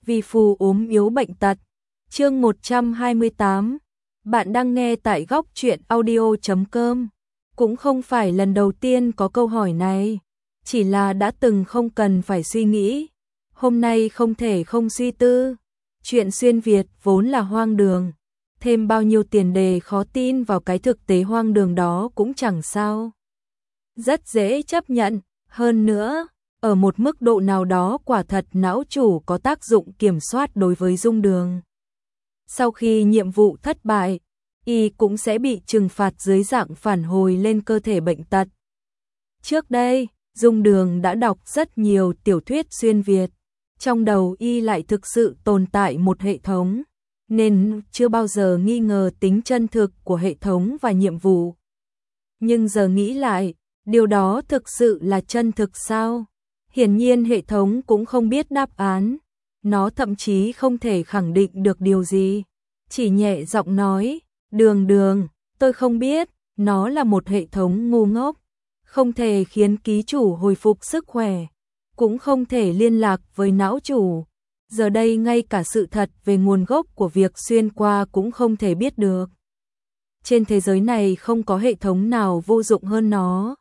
vì phù ốm yếu bệnh tật. Chương 128. Bạn đang nghe tại góc truyện audio.com. Cũng không phải lần đầu tiên có câu hỏi này, chỉ là đã từng không cần phải suy nghĩ. Hôm nay không thể không suy tư. Chuyện xuyên Việt vốn là hoang đường, thêm bao nhiêu tiền đề khó tin vào cái thực tế hoang đường đó cũng chẳng sao. Rất dễ chấp nhận, hơn nữa, ở một mức độ nào đó quả thật não chủ có tác dụng kiểm soát đối với Dung Đường. Sau khi nhiệm vụ thất bại, y cũng sẽ bị trừng phạt dưới dạng phản hồi lên cơ thể bệnh tật. Trước đây, Dung Đường đã đọc rất nhiều tiểu thuyết xuyên Việt, trong đầu y lại thực sự tồn tại một hệ thống, nên chưa bao giờ nghi ngờ tính chân thực của hệ thống và nhiệm vụ. Nhưng giờ nghĩ lại, điều đó thực sự là chân thực sao? Hiển nhiên hệ thống cũng không biết đáp án, nó thậm chí không thể khẳng định được điều gì, chỉ nhẹ giọng nói, Đường, tôi không biết, nó là một hệ thống ngu ngốc, không thể khiến ký chủ hồi phục sức khỏe, cũng không thể liên lạc với não chủ. Giờ đây ngay cả sự thật về nguồn gốc của việc xuyên qua cũng không thể biết được. Trên thế giới này không có hệ thống nào vô dụng hơn nó.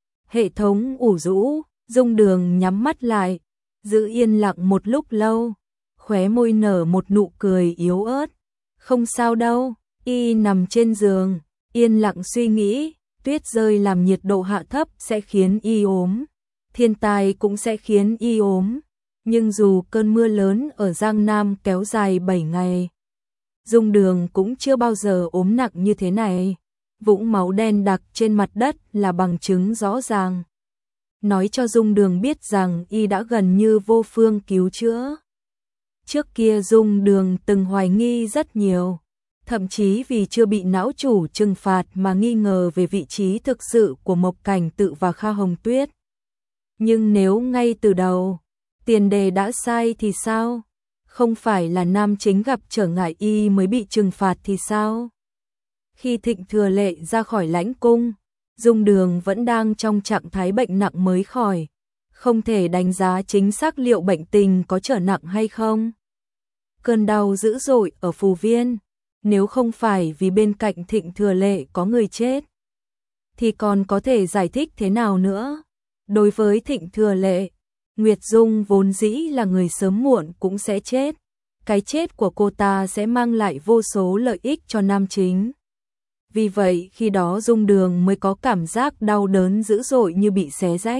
Hệ thống ủ rũ, Dung Đường nhắm mắt lại, giữ yên lặng một lúc lâu, khóe môi nở một nụ cười yếu ớt. Không sao đâu, y nằm trên giường, yên lặng suy nghĩ, tuyết rơi làm nhiệt độ hạ thấp sẽ khiến y ốm, thiên tai cũng sẽ khiến y ốm, nhưng dù cơn mưa lớn ở Giang Nam kéo dài 7 ngày, Dung Đường cũng chưa bao giờ ốm nặng như thế này. Vũng máu đen đặc trên mặt đất là bằng chứng rõ ràng, nói cho Dung Đường biết rằng y đã gần như vô phương cứu chữa. Trước kia Dung Đường từng hoài nghi rất nhiều, thậm chí vì chưa bị não chủ trừng phạt mà nghi ngờ về vị trí thực sự của Mộc Cảnh Tự và Kha Hồng Tuyết. Nhưng nếu ngay từ đầu, tiền đề đã sai thì sao? Không phải là nam chính gặp trở ngại y mới bị trừng phạt thì sao? Khi Thịnh Thừa Lệ ra khỏi lãnh cung, Dung Đường vẫn đang trong trạng thái bệnh nặng mới khỏi, không thể đánh giá chính xác liệu bệnh tình có trở nặng hay không. Cơn đau dữ dội ở Phù Viên, nếu không phải vì bên cạnh Thịnh Thừa Lệ có người chết, thì còn có thể giải thích thế nào nữa? Đối với Thịnh Thừa Lệ, Nguyệt Dung vốn dĩ là người sớm muộn cũng sẽ chết. Cái chết của cô ta sẽ mang lại vô số lợi ích cho nam chính. Vì vậy khi đó Dung Đường mới có cảm giác đau đớn dữ dội như bị xé rách.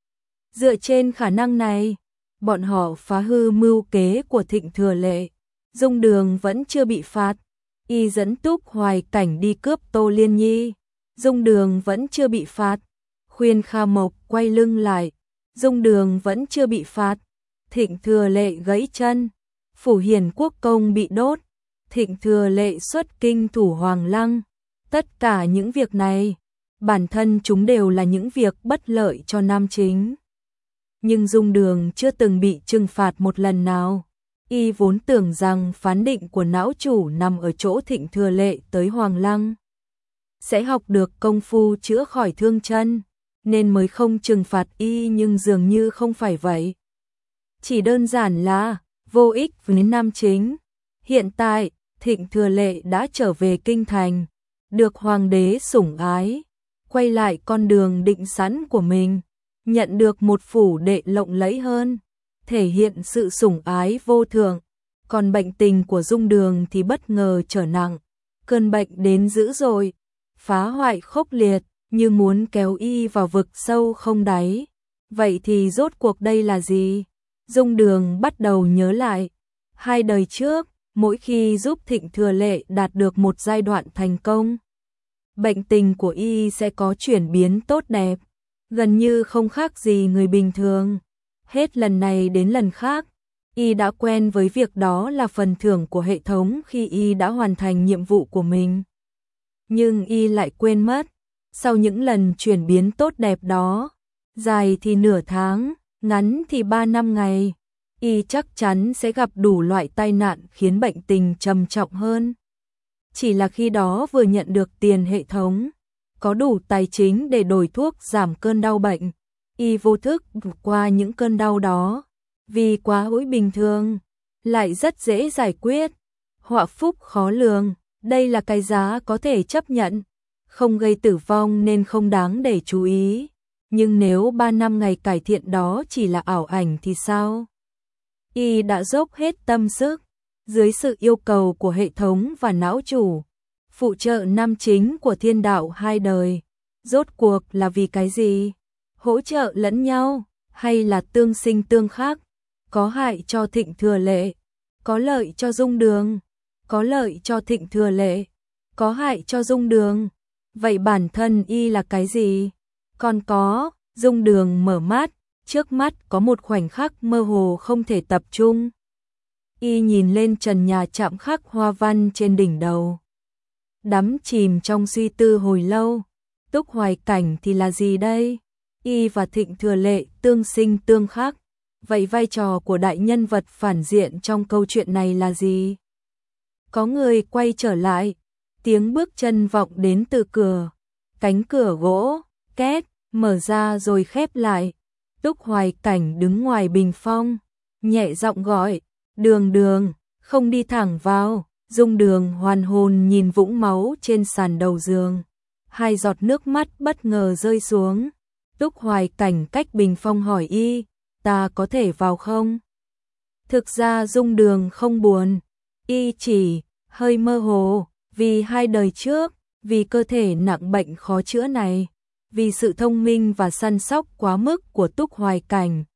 Dựa trên khả năng này, bọn họ phá hư mưu kế của Thịnh Thừa Lệ. Dung Đường vẫn chưa bị phạt. Y dẫn Túc Hoài Cảnh đi cướp Tô Liên Nhi. Dung Đường vẫn chưa bị phạt. Khuyên Kha Mộc quay lưng lại. Dung Đường vẫn chưa bị phạt. Thịnh Thừa Lệ gãy chân. Phủ Hiền Quốc Công bị đốt. Thịnh Thừa Lệ xuất kinh thủ Hoàng Lăng. Tất cả những việc này, bản thân chúng đều là những việc bất lợi cho nam chính. Nhưng Dung Đường chưa từng bị trừng phạt một lần nào. Y vốn tưởng rằng phán định của não chủ nằm ở chỗ Thịnh Thừa Lệ tới Hoàng Lăng sẽ học được công phu chữa khỏi thương chân, nên mới không trừng phạt y, nhưng dường như không phải vậy. Chỉ đơn giản là vô ích với nam chính. Hiện tại, Thịnh Thừa Lệ đã trở về kinh thành, được hoàng đế sủng ái, quay lại con đường định sẵn của mình, nhận được một phủ đệ lộng lẫy hơn, thể hiện sự sủng ái vô thượng. Còn bệnh tình của Dung Đường thì bất ngờ trở nặng, cơn bệnh đến dữ dội, phá hoại khốc liệt, như muốn kéo y vào vực sâu không đáy. Vậy thì rốt cuộc đây là gì? Dung Đường bắt đầu nhớ lại, 2 đời trước, mỗi khi giúp Thịnh Thừa Lệ đạt được một giai đoạn thành công, bệnh tình của y sẽ có chuyển biến tốt đẹp, gần như không khác gì người bình thường. Hết lần này đến lần khác, y đã quen với việc đó là phần thưởng của hệ thống khi y đã hoàn thành nhiệm vụ của mình. Nhưng y lại quên mất, sau những lần chuyển biến tốt đẹp đó, dài thì nửa tháng, ngắn thì 3 năm ngày, y chắc chắn sẽ gặp đủ loại tai nạn khiến bệnh tình trầm trọng hơn. Chỉ là khi đó vừa nhận được tiền hệ thống, có đủ tài chính để đổi thuốc giảm cơn đau bệnh, y vô thức vượt qua những cơn đau đó, vì quá hối bình thường. lại rất dễ giải quyết. Họa phúc khó lường, đây là cái giá có thể chấp nhận, không gây tử vong nên không đáng để chú ý. Nhưng nếu 3 năm ngày cải thiện đó chỉ là ảo ảnh thì sao? Y đã dốc hết tâm sức, dưới sự yêu cầu của hệ thống và não chủ, phụ trợ nam chính của thiên đạo 2 đời. Rốt cuộc là vì cái gì? Hỗ trợ lẫn nhau, hay là tương sinh tương khắc? Có hại cho Thịnh Thừa Lệ, có lợi cho Dung Đường, có lợi cho Thịnh Thừa Lệ, có hại cho Dung Đường. Vậy bản thân Y là cái gì? Còn có, Dung Đường mở mắt, trước mắt có một khoảnh khắc mơ hồ không thể tập trung. Y nhìn lên trần nhà chạm khắc hoa văn trên đỉnh đầu, đắm chìm trong suy tư hồi lâu. Túc Hoài Cảnh thì là gì đây? Y và Thịnh Thừa Lệ tương sinh tương khắc. Vậy vai trò của đại nhân vật phản diện trong câu chuyện này là gì? Có người quay trở lại, tiếng bước chân vọng đến từ cửa. Cánh cửa gỗ, két, mở ra rồi khép lại. Túc Hoài Cảnh đứng ngoài bình phong, nhẹ giọng gọi, Đường Đường, không đi thẳng vào. Dung Đường hoàn hồn nhìn vũng máu trên sàn đầu giường. 2 giọt nước mắt bất ngờ rơi xuống. Túc Hoài Cảnh cách bình phong hỏi Y, ta có thể vào không? Thực ra Dung Đường không buồn, Y chỉ hơi mơ hồ, vì 2 đời trước, vì cơ thể nặng bệnh khó chữa này, vì sự thông minh và săn sóc quá mức của Túc Hoài Cảnh.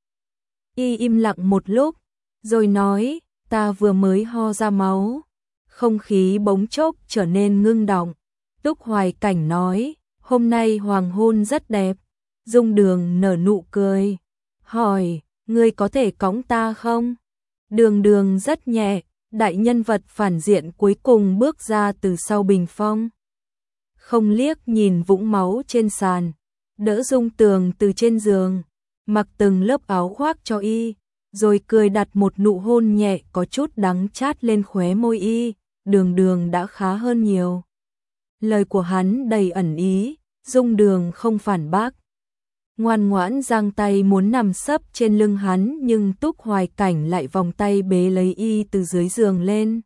Y im lặng một lúc, rồi nói, ta vừa mới ho ra máu. Không khí bỗng chốc trở nên ngưng đọng. Túc Hoài Cảnh nói, hôm nay hoàng hôn rất đẹp. Dung Đường nở nụ cười, hỏi, ngươi có thể cõng ta không? Đường Đường rất nhẹ, đại nhân vật phản diện cuối cùng bước ra từ sau bình phong. Không liếc nhìn vũng máu trên sàn, đỡ Dung Tường từ trên giường, mặc từng lớp áo khoác cho Y, rồi cười đặt một nụ hôn nhẹ có chút đắng chát lên khóe môi Y. Đường Đường đã khá hơn nhiều. Lời của hắn đầy ẩn ý, Dung Đường không phản bác. Ngoan ngoãn giang tay muốn nằm sấp trên lưng hắn, nhưng Túc Hoài Cảnh lại vòng tay bế lấy Y từ dưới giường lên.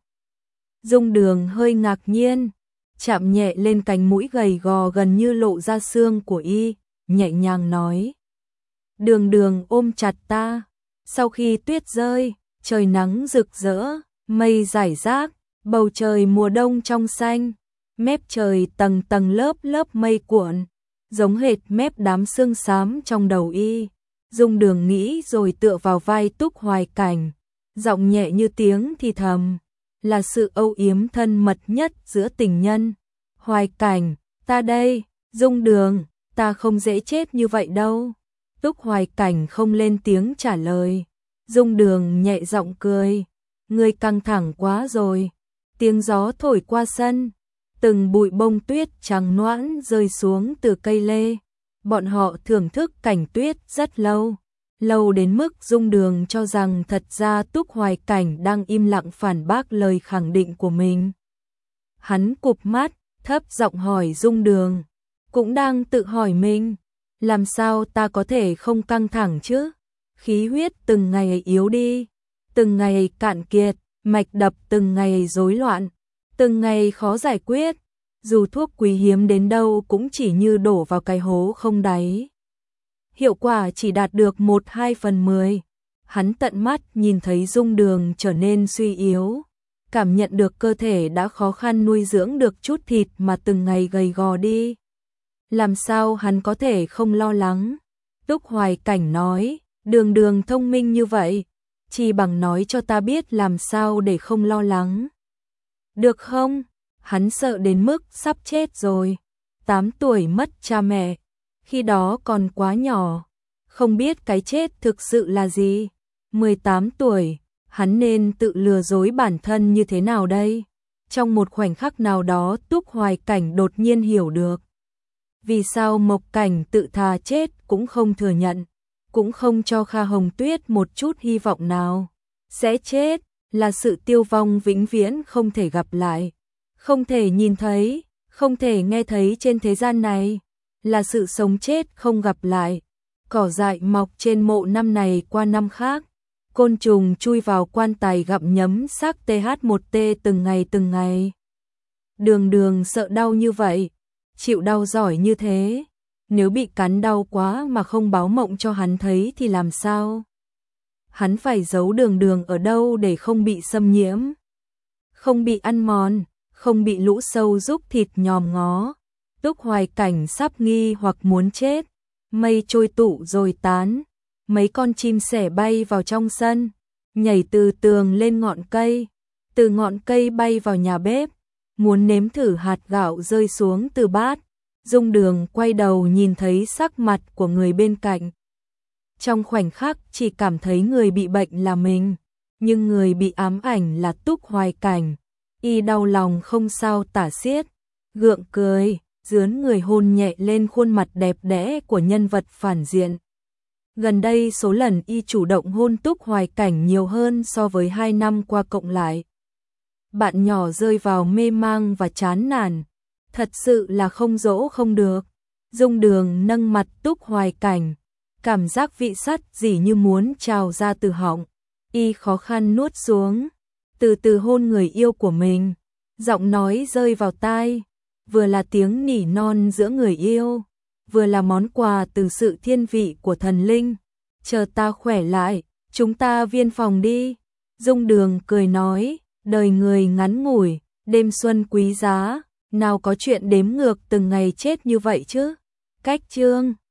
Dung Đường hơi ngạc nhiên, chạm nhẹ lên cánh mũi gầy gò gần như lộ ra xương của Y, nhẹ nhàng nói. Đường Đường ôm chặt ta. Sau khi tuyết rơi, trời nắng rực rỡ, mây rải rác, bầu trời mùa đông trong xanh, mép trời tầng tầng lớp lớp mây cuộn, giống hệt mép đám sương xám trong đầu Y. Dung Đường nghĩ rồi tựa vào vai Túc Hoài Cảnh, giọng nhẹ như tiếng thì thầm, là sự âu yếm thân mật nhất giữa tình nhân. Hoài Cảnh, ta đây. Dung Đường, ta không dễ chết như vậy đâu. Túc Hoài Cảnh không lên tiếng trả lời. Dung Đường nhẹ giọng cười, ngươi căng thẳng quá rồi. Tiếng gió thổi qua sân, từng bụi bông tuyết trắng noãn rơi xuống từ cây lê. Bọn họ thưởng thức cảnh tuyết rất lâu, lâu đến mức Dung Đường cho rằng thật ra Túc Hoài Cảnh đang im lặng phản bác lời khẳng định của mình. Hắn cụp mắt, thấp giọng hỏi Dung Đường, cũng đang tự hỏi mình, làm sao ta có thể không căng thẳng chứ? Khí huyết từng ngày yếu đi, từng ngày cạn kiệt, mạch đập từng ngày rối loạn, từng ngày khó giải quyết, dù thuốc quý hiếm đến đâu cũng chỉ như đổ vào cái hố không đáy. Hiệu quả chỉ đạt được 1/2/10. Hắn tận mắt nhìn thấy Dung Đường trở nên suy yếu, cảm nhận được cơ thể đã khó khăn nuôi dưỡng được chút thịt mà từng ngày gầy gò đi. Làm sao hắn có thể không lo lắng? Túc Hoài Cảnh nói, Đường Đường thông minh như vậy, chỉ bằng nói cho ta biết làm sao để không lo lắng. Được không? Hắn sợ đến mức sắp chết rồi. 8 tuổi mất cha mẹ, khi đó còn quá nhỏ, không biết cái chết thực sự là gì. 18 tuổi, hắn nên tự lừa dối bản thân như thế nào đây? Trong một khoảnh khắc nào đó Túc Hoài Cảnh đột nhiên hiểu được. Vì sao Mộc Cảnh tự thà chết cũng không thừa nhận, cũng không cho Kha Hồng Tuyết một chút hy vọng nào. Sẽ chết là sự tiêu vong vĩnh viễn không thể gặp lại, không thể nhìn thấy, không thể nghe thấy trên thế gian này, là sự sống chết không gặp lại. Cỏ dại mọc trên mộ năm này qua năm khác, Côn trùng chui vào quan tài gặm nhấm xác TH1T từng ngày. Đường Đường sợ đau như vậy, chịu đau giỏi như thế, nếu bị cắn đau quá mà không báo mộng cho hắn thấy thì làm sao? Hắn phải giấu Đường Đường ở đâu để không bị xâm nhiễm, không bị ăn mòn, không bị lũ sâu rúc thịt nhòm ngó. Túc Hoài Cảnh sắp nghi hoặc muốn chết, mây trôi tụ rồi tán, mấy con chim sẻ bay vào trong sân, nhảy từ tường lên ngọn cây, từ ngọn cây bay vào nhà bếp, muốn nếm thử hạt gạo rơi xuống từ bát. Dung Đường quay đầu nhìn thấy sắc mặt của người bên cạnh. Trong khoảnh khắc chỉ cảm thấy người bị bệnh là mình, nhưng người bị ám ảnh là Túc Hoài Cảnh. Y đau lòng không sao tả xiết, gượng cười, dướn người hôn nhẹ lên khuôn mặt đẹp đẽ của nhân vật phản diện. Gần đây số lần y chủ động hôn Túc Hoài Cảnh nhiều hơn so với 2 năm qua cộng lại. Bạn nhỏ rơi vào mê mang và chán nản, thật sự là không dỗ không được. Dung Đường nâng mặt Túc Hoài Cảnh, cảm giác vị sắt dỉ như muốn trào ra từ họng, y khó khăn nuốt xuống, từ từ hôn người yêu của mình, giọng nói rơi vào tai, vừa là tiếng nỉ non giữa người yêu, vừa là món quà từ sự thiên vị của thần linh. Chờ ta khỏe lại, chúng ta viên phòng đi. Dung Đường cười nói, đời người ngắn ngủi, đêm xuân quý giá, nào có chuyện đếm ngược từng ngày chết như vậy chứ. Cách chương